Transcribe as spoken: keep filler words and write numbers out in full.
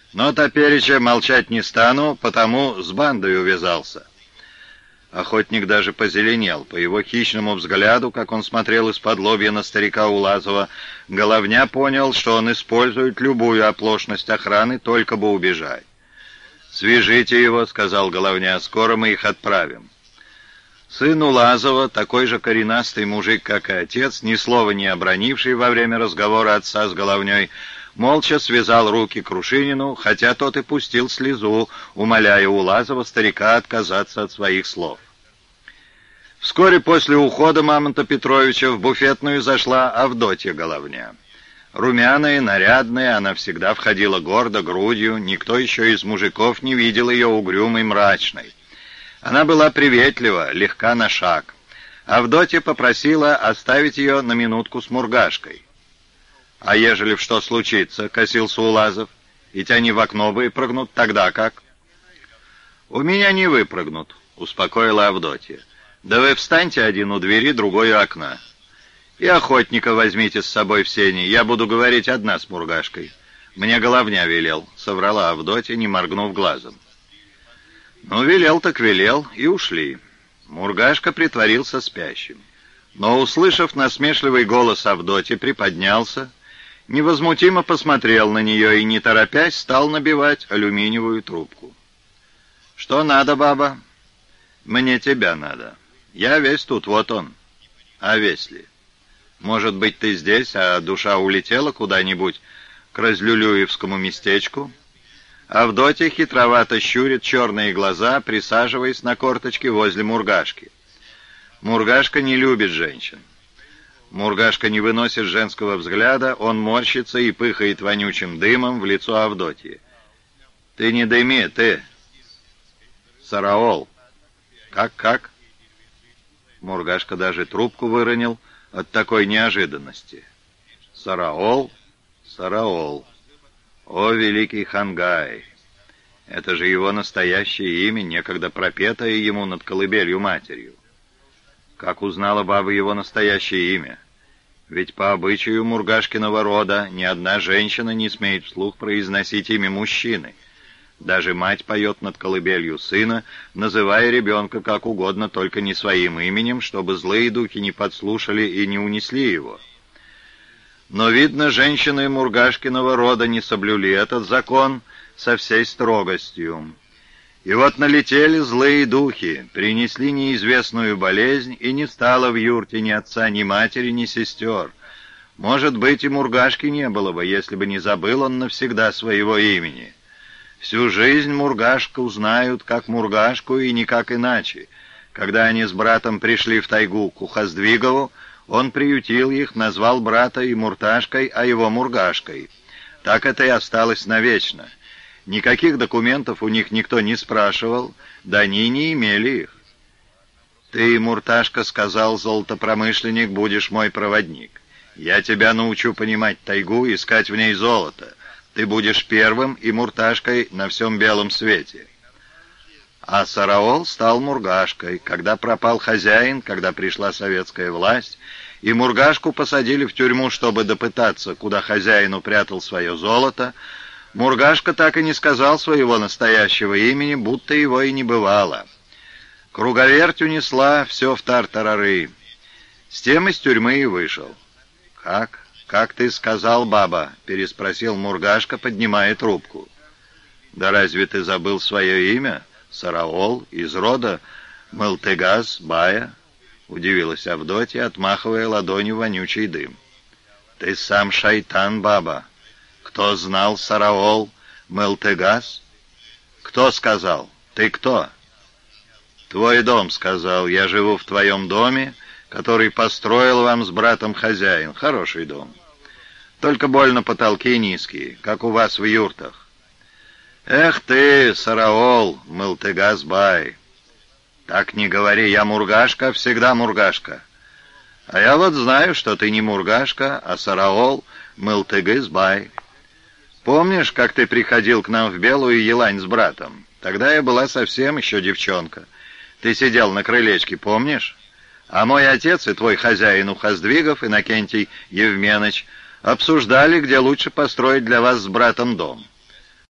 Но топереча молчать не стану, потому с бандой увязался». Охотник даже позеленел. По его хищному взгляду, как он смотрел из-под лобья на старика Улазова, Головня понял, что он использует любую оплошность охраны, только бы убежать. «Свяжите его», — сказал Головня, — «скоро мы их отправим». Сын Улазова, такой же коренастый мужик, как и отец, ни слова не обронивший во время разговора отца с Головней, молча связал руки Крушинину, хотя тот и пустил слезу, умоляя Улазова старика отказаться от своих слов. Вскоре после ухода Мамонта Петровича в буфетную зашла Авдотья Головня. Румяная, нарядная, она всегда входила гордо, грудью, никто еще из мужиков не видел ее угрюмой, мрачной. Она была приветлива, легка на шаг. Авдотья попросила оставить ее на минутку с Мургашкой. «А ежели в что случится?» — косился Улазов. «Ведь они в окно выпрыгнут, тогда как?» «У меня не выпрыгнут», — успокоила Авдотья. «Да вы встаньте один у двери, другой у окна. И охотника возьмите с собой в сени, я буду говорить одна с Мургашкой. Мне Головня велел», — соврала Авдотья, не моргнув глазом. «Ну, велел так велел», и ушли. Мургашка притворился спящим. Но, услышав насмешливый голос Авдотьи, приподнялся, невозмутимо посмотрел на нее и, не торопясь, стал набивать алюминиевую трубку. «Что надо, баба?» «Мне тебя надо. Я весь тут, вот он». «А весь ли? Может быть, ты здесь, а душа улетела куда-нибудь к Разлюлюевскому местечку?» Авдотья хитровато щурит черные глаза, присаживаясь на корточке возле Мургашки. Мургашка не любит женщин. Мургашка не выносит женского взгляда, он морщится и пыхает вонючим дымом в лицо Авдотьи. «Ты не дыми, ты!» «Сараол!» «Как-как?» Мургашка даже трубку выронил от такой неожиданности. «Сараол? Сараол! О, великий Хангай! Это же его настоящее имя, некогда пропетое ему над колыбелью матерью. Как узнала баба его настоящее имя? Ведь по обычаю Мургашкиного рода ни одна женщина не смеет вслух произносить имя мужчины. Даже мать поет над колыбелью сына, называя ребенка как угодно, только не своим именем, чтобы злые духи не подслушали и не унесли его. Но, видно, женщины Мургашкиного рода не соблюли этот закон со всей строгостью. И вот налетели злые духи, принесли неизвестную болезнь, и не стало в юрте ни отца, ни матери, ни сестер. Может быть, и Мургашки не было бы, если бы не забыл он навсегда своего имени. Всю жизнь Мургашку знают как Мургашку и никак иначе. Когда они с братом пришли в тайгу к Ухоздвигову, он приютил их, назвал брата и Мурташкой, а его Мургашкой. Так это и осталось навечно. Никаких документов у них никто не спрашивал, да они не имели их. «Ты, Мурташка, — сказал золотопромышленник, — будешь мой проводник. Я тебя научу понимать тайгу, искать в ней золото. Ты будешь первым и Мурташкой на всем белом свете». А Сараол стал Мургашкой. Когда пропал хозяин, когда пришла советская власть, и Мургашку посадили в тюрьму, чтобы допытаться, куда хозяин упрятал свое золото, Мургашка так и не сказал своего настоящего имени, будто его и не бывало. Круговерть унесла все в тартарары. С тем из тюрьмы и вышел. «Как? Как ты сказал, баба?» — переспросил Мургашка, поднимая трубку. «Да разве ты забыл свое имя? Сараол, из рода Мылтыгас-бая?» — удивилась Авдотья, отмахивая ладонью вонючий дым. «Ты сам шайтан, баба. Кто знал Сараол Мылтыгас? Кто сказал? Ты кто?» «Твой дом сказал. Я живу в твоем доме, который построил вам с братом хозяин. Хороший дом. Только больно потолки низкие, как у вас в юртах». «Эх ты, Сараол Мылтыгас-бай! Так не говори, я Мургашка, всегда Мургашка. А я вот знаю, что ты не Мургашка, а Сараол Мылтыгас-бай. Помнишь, как ты приходил к нам в Белую Елань с братом? Тогда я была совсем еще девчонка. Ты сидел на крылечке, помнишь? А мой отец и твой хозяин Ухоздвигов, Иннокентий Евменыч, обсуждали, где лучше построить для вас с братом дом.